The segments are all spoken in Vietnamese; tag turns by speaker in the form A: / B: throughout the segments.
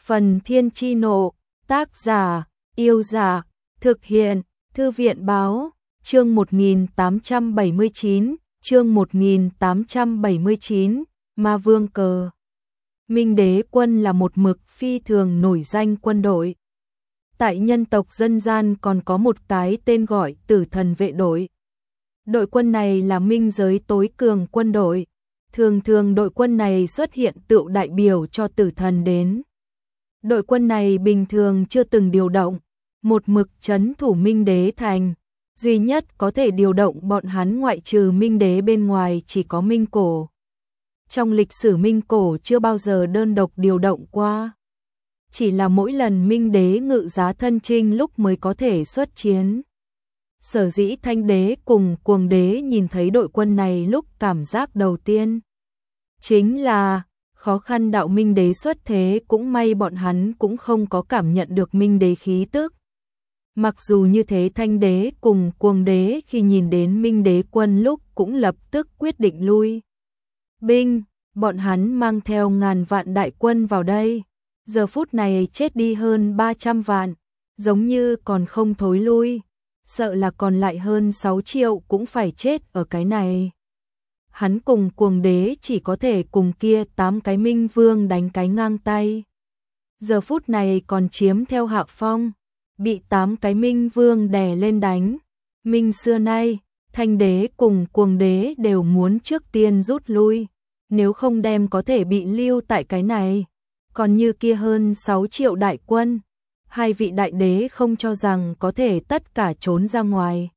A: Phần Thiên Chi Nộ, tác giả, Yêu Dạ, thực hiện, Thư viện Báo, chương 1879, Ma Vương Cờ. Minh Đế Quân là một mực phi thường nổi danh quân đội. Tại nhân tộc dân gian còn có một cái tên gọi Tử Thần Vệ đội. Đội quân này là minh giới tối cường quân đội. Thường thường đội quân này xuất hiện tựu đại biểu cho tử thần đến. Đội quân này bình thường chưa từng điều động, một mực trấn thủ Minh Đế thành. Duy nhất có thể điều động bọn hắn ngoại trừ Minh Đế bên ngoài chỉ có Minh Cổ. Trong lịch sử Minh Cổ chưa bao giờ đơn độc điều động qua. Chỉ là mỗi lần Minh Đế ngự giá thân chinh lúc mới có thể xuất chiến. Sở dĩ Thanh Đế cùng Cuồng Đế nhìn thấy đội quân này lúc cảm giác đầu tiên chính là khó khăn đạo Minh Đế xuất thế, cũng may bọn hắn cũng không có cảm nhận được Minh Đế khí tức. Mặc dù như thế, Thanh Đế cùng Cuồng Đế khi nhìn đến Minh Đế quân lúc cũng lập tức quyết định lui binh. Bọn hắn mang theo ngàn vạn đại quân vào đây, giờ phút này chết đi hơn 300 vạn, giống như còn không thối lui, sợ là còn lại hơn 6 triệu cũng phải chết ở cái này. Hắn cùng Cuồng Đế chỉ có thể cùng kia 8 cái Minh Vương đánh cái ngang tay. Giờ phút này còn chiếm theo hạ phong, bị 8 cái Minh Vương đè lên đánh. Minh xưa nay, Thanh Đế cùng Cuồng Đế đều muốn trước tiên rút lui, nếu không đem có thể bị lưu tại cái này. Còn như kia hơn 6 triệu đại quân, hai vị đại đế không cho rằng có thể tất cả trốn ra ngoài.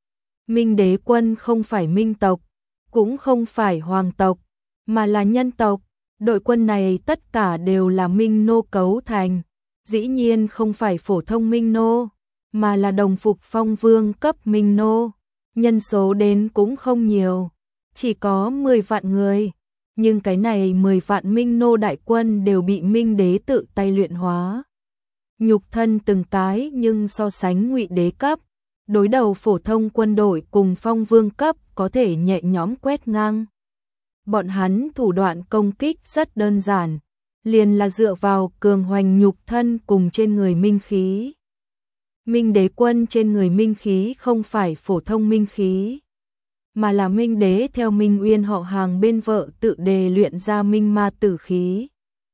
A: Minh Đế quân không phải Minh tộc, cũng không phải hoàng tộc, mà là nhân tộc. Đội quân này tất cả đều là Minh nô cấu thành, dĩ nhiên không phải phổ thông Minh nô, mà là đồng phục phong vương cấp Minh nô. Nhân số đến cũng không nhiều, chỉ có 10 vạn người. Nhưng cái này 10 vạn Minh nô đại quân đều bị Minh Đế tự tay luyện hóa. Nhục thân từng cái, nhưng so sánh Ngụy Đế cấp, đối đầu phổ thông quân đội cùng phong vương cấp có thể nhẹ nhõm quét ngang. Bọn hắn thủ đoạn công kích rất đơn giản, liền là dựa vào cường hoành nhục thân cùng trên người minh khí. Minh Đế quân trên người minh khí không phải phổ thông minh khí, mà là Minh Đế theo Minh Uyên họ hàng bên vợ tự đề luyện ra minh ma tử khí.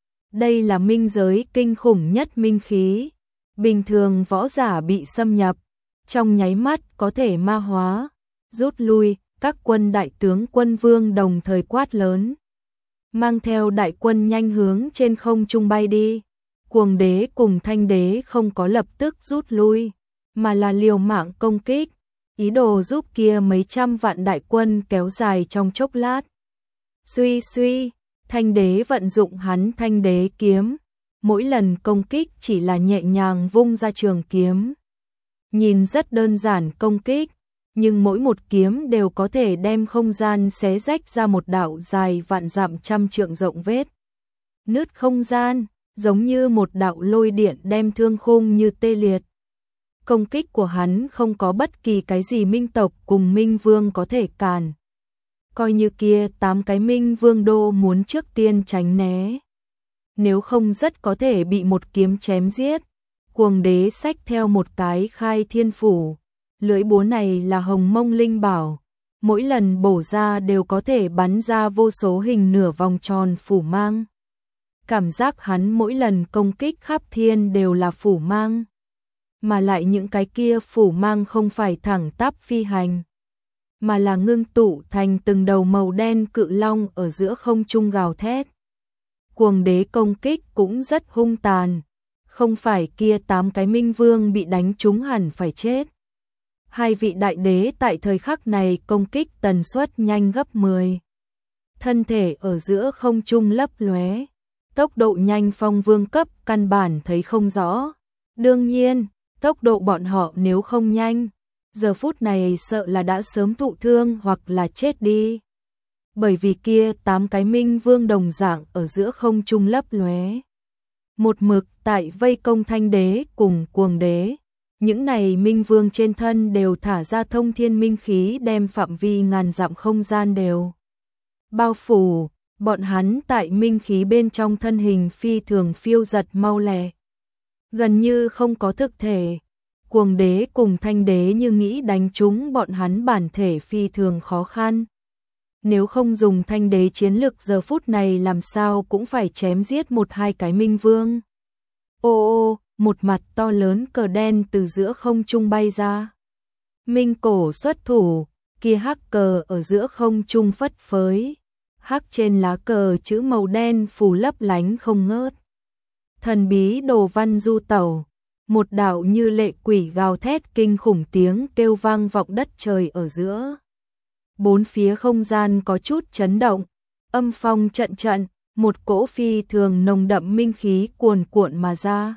A: Đây là minh giới kinh khủng nhất minh khí, bình thường võ giả bị xâm nhập, trong nháy mắt có thể ma hóa. Rút lui, các quân đại tướng quân vương đồng thời quát lớn, mang theo đại quân nhanh hướng trên không trung bay đi. Cuồng Đế cùng Thanh Đế không có lập tức rút lui, mà là liều mạng công kích, ý đồ giúp kia mấy trăm vạn đại quân kéo dài trong chốc lát. Suy suy, Thanh Đế vận dụng hắn Thanh Đế kiếm, mỗi lần công kích chỉ là nhẹ nhàng vung ra trường kiếm. Nhìn rất đơn giản công kích, nhưng mỗi một kiếm đều có thể đem không gian xé rách ra một đạo dài vạn dặm trăm trượng rộng vết nứt không gian, giống như một đạo lôi điện đem thương khung như tê liệt. Công kích của hắn không có bất kỳ cái gì Minh tộc cùng Minh Vương có thể cản. Coi như kia 8 cái Minh Vương đô muốn trước tiên tránh né, nếu không rất có thể bị một kiếm chém giết. Cuồng Đế xách theo một cái Khai Thiên Phủ, lưỡi búa này là Hồng Mông Linh Bảo, mỗi lần bổ ra đều có thể bắn ra vô số hình nửa vòng tròn phủ mang. Cảm giác hắn mỗi lần công kích khắp thiên đều là phủ mang, mà lại những cái kia phủ mang không phải thẳng tắp phi hành, mà là ngưng tụ thành từng đầu màu đen cự long ở giữa không trung gào thét. Cuồng Đế công kích cũng rất hung tàn, không phải kia 8 cái Minh Vương bị đánh trúng hẳn phải chết. Hai vị đại đế tại thời khắc này công kích tần suất nhanh gấp 10. Thân thể ở giữa không trung lấp lóe, tốc độ nhanh phong vương cấp căn bản thấy không rõ. Đương nhiên, tốc độ bọn họ nếu không nhanh, giờ phút này sợ là đã sớm thụ thương hoặc là chết đi. Bởi vì kia 8 cái Minh Vương đồng dạng ở giữa không trung lấp lóe, một mực tại vây công Thanh Đế cùng Cuồng Đế. Những này Minh Vương trên thân đều thả ra thông thiên minh khí, đem phạm vi ngàn dặm không gian đều bao phủ. Bọn hắn tại minh khí bên trong thân hình phi thường phiêu giật mau lẹ, gần như không có thực thể. Cuồng đế cùng thanh đế như nghĩ đánh trúng bọn hắn bản thể phi thường khó khăn. Nếu không dùng thanh đế chiến lực giờ phút này làm sao cũng phải chém giết một hai cái minh vương. Ô, một mặt to lớn cờ đen từ giữa không trung bay ra. Minh cổ xuất thủ, kia hắc cờ ở giữa không trung phất phới. Hắc trên lá cờ chữ màu đen phủ lấp lánh không ngớt. Thần bí đồ văn du tẩu, một đạo như lệ quỷ gào thét kinh khủng tiếng kêu vang vọng đất trời ở giữa. Bốn phía không gian có chút chấn động, âm phong trận trận, một cỗ phi thường nồng đậm minh khí cuồn cuộn mà ra.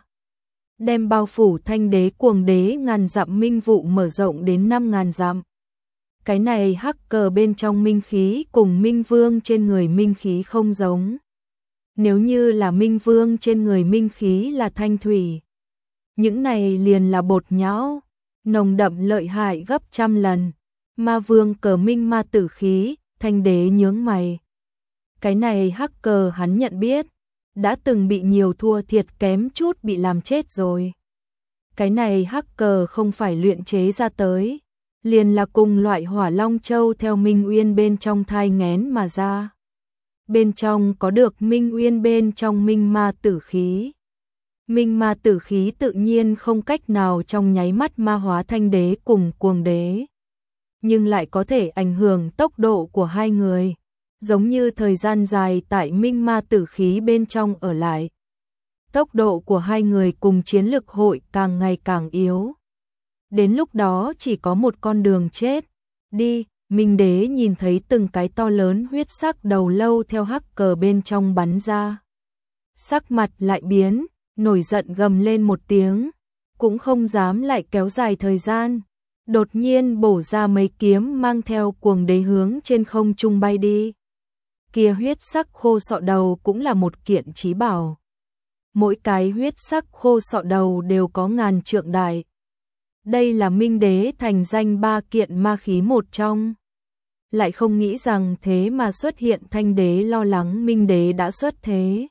A: Đem bao phủ thanh đế cuồng đế ngàn dặm minh vụ mở rộng đến 5.000 dặm. Cái này hắc cờ bên trong minh khí cùng minh vương trên người minh khí không giống. Nếu như là minh vương trên người minh khí là thanh thủy, những này liền là bột nhão, nồng đậm lợi hại gấp trăm lần. Ma vương cờ minh ma tử khí, thanh đế nhướng mày. Cái này hắc cờ hắn nhận biết, đã từng bị nhiều thua thiệt kém chút bị làm chết rồi. Cái này hắc cờ không phải luyện chế ra tới, liền là cùng loại hỏa long châu theo Minh Uyên bên trong thai nghén mà ra. Bên trong có được Minh Uyên bên trong minh ma tử khí. Minh ma tử khí tự nhiên không cách nào trong nháy mắt ma hóa thanh đế cùng cuồng đế, nhưng lại có thể ảnh hưởng tốc độ của hai người, giống như thời gian dài tại minh ma tử khí bên trong ở lại. Tốc độ của hai người cùng chiến lực hội càng ngày càng yếu. Đến lúc đó chỉ có một con đường chết. Đi, Minh đế nhìn thấy từng cái to lớn huyết sắc đầu lâu theo hắc cờ bên trong bắn ra. Sắc mặt lại biến, nổi giận gầm lên một tiếng, cũng không dám lại kéo dài thời gian. Đột nhiên bổ ra mấy kiếm mang theo cuồng đế hướng trên không trung bay đi. Kia huyết sắc khô sọ đầu cũng là một kiện chí bảo. Mỗi cái huyết sắc khô sọ đầu đều có ngàn trượng đại. Đây là Minh đế thành danh ba kiện ma khí một trong. Lại không nghĩ rằng thế mà xuất hiện thanh đế lo lắng Minh đế đã xuất thế.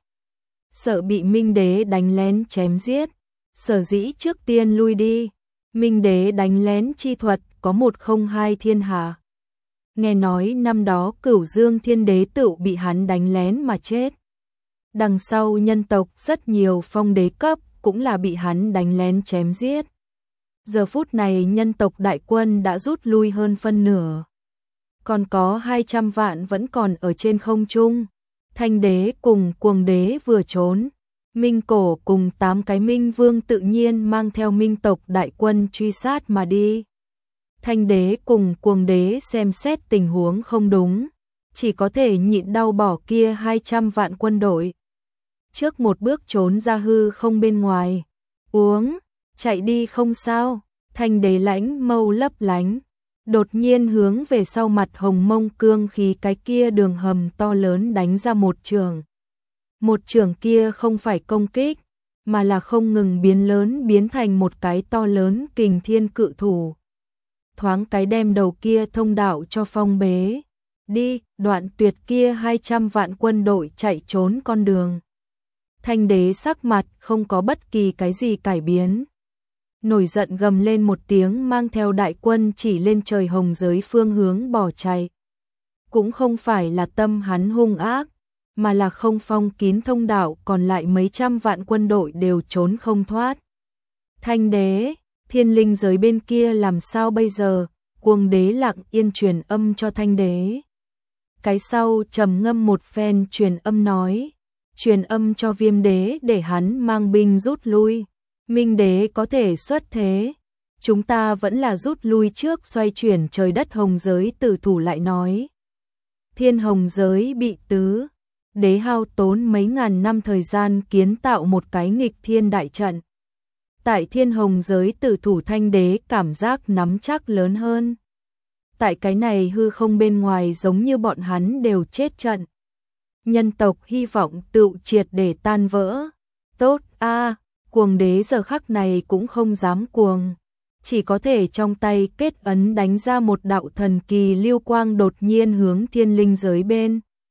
A: Sợ bị Minh đế đánh lén chém giết, sở dĩ trước tiên lui đi. Minh đế đánh lén chi thuật có 102 thiên hạ. Nghe nói năm đó Cửu Dương Thiên Đế tự bị hắn đánh lén mà chết. Đằng sau nhân tộc rất nhiều phong đế cấp cũng là bị hắn đánh lén chém giết. Giờ phút này nhân tộc đại quân đã rút lui hơn phân nửa. Còn có 200 vạn vẫn còn ở trên không trung. Thanh đế cùng cuồng đế vừa trốn. Minh cổ cùng 8 cái minh vương tự nhiên mang theo minh tộc đại quân truy sát mà đi. Thanh đế cùng cuồng đế xem xét tình huống không đúng, chỉ có thể nhịn đau bỏ kia 200 vạn quân đội. Trước một bước trốn ra hư không bên ngoài. Uống, chạy đi không sao. Thanh đế lãnh mâu lấp lánh, đột nhiên hướng về sau mặt hồng mông cương khí cái kia đường hầm to lớn đánh ra một trường. Một trường kia không phải công kích, mà là không ngừng biến lớn biến thành một cái to lớn kình thiên cự thủ. Thoáng cái đem đầu kia thông đạo cho phong bế. Đi, đoạn tuyệt kia 200 vạn quân đội chạy trốn con đường. Thanh đế sắc mặt không có bất kỳ cái gì cải biến. Nổi giận gầm lên một tiếng mang theo đại quân chỉ lên trời hồng giới phương hướng bỏ chạy. Cũng không phải là tâm hắn hung ác, mà là không phong kín thông đạo còn lại mấy trăm vạn quân đội đều trốn không thoát. Thanh đế, thiên linh giới bên kia làm sao bây giờ? Cuồng đế lặng yên truyền âm cho thanh đế. Cái sau trầm ngâm một phen truyền âm nói. Truyền âm cho viêm đế để hắn mang binh rút lui. Minh đế có thể xuất thế. Chúng ta vẫn là rút lui trước xoay chuyển trời đất hồng giới tử thủ lại nói. Thiên hồng giới bị tứ. Đế hao tốn mấy ngàn năm thời gian kiến tạo một cái nghịch thiên đại trận. Tại thiên hồng giới tử thủ thanh đế cảm giác nắm chắc lớn hơn. Tại cái này hư không bên ngoài giống như bọn hắn đều chết trận. Nhân tộc hy vọng tự triệt để tan vỡ. Tốt a, cuồng đế giờ khắc này cũng không dám cuồng. Chỉ có thể trong tay kết ấn đánh ra một đạo thần kỳ lưu quang đột nhiên hướng thiên linh giới bên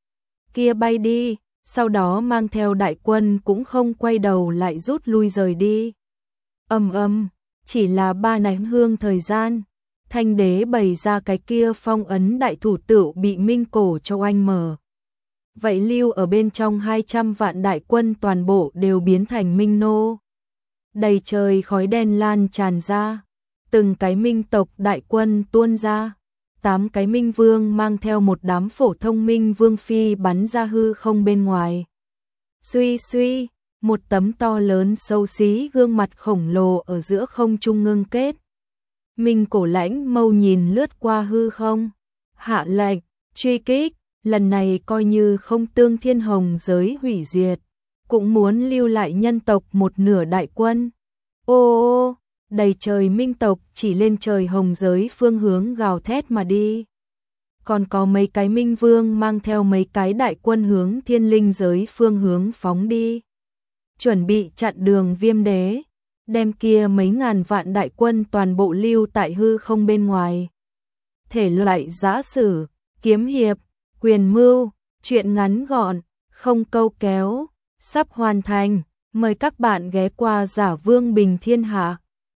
A: kia bay đi, sau đó mang theo đại quân cũng không quay đầu lại rút lui rời đi. Chỉ là 3 nén hương thời gian, Thanh đế bày ra cái kia phong ấn đại thủ tựu bị Minh Cổ Châu Anh mở. Vậy lưu ở bên trong 200 vạn đại quân toàn bộ đều biến thành Minh nô. Đầy trời khói đen lan tràn ra, từng cái Minh tộc đại quân tuôn ra, 8 cái Minh vương mang theo một đám phổ thông Minh vương phi bắn ra hư không bên ngoài. Suy suy, một tấm to lớn xấu xí gương mặt khổng lồ ở giữa không trung ngưng kết. Minh Cổ Lãnh mâu nhìn lướt qua hư không, hạ lệnh, truy kích, lần này coi như không tương thiên hồng giới hủy diệt, cũng muốn lưu lại nhân tộc một nửa đại quân. Ô, đầy trời Minh tộc chỉ lên trời hồng giới phương hướng gào thét mà đi. Còn có mấy cái Minh vương mang theo mấy cái đại quân hướng thiên linh giới phương hướng phóng đi. Chuẩn bị chặn đường Viêm đế, đem kia mấy ngàn vạn đại quân toàn bộ lưu tại hư không bên ngoài. Thể loại giã sử, kiếm hiệp, quyền mưu, truyện ngắn gọn, không câu kéo, sắp hoàn thành. Mời các bạn ghé qua Giả Vương Bình Thiên Hạ.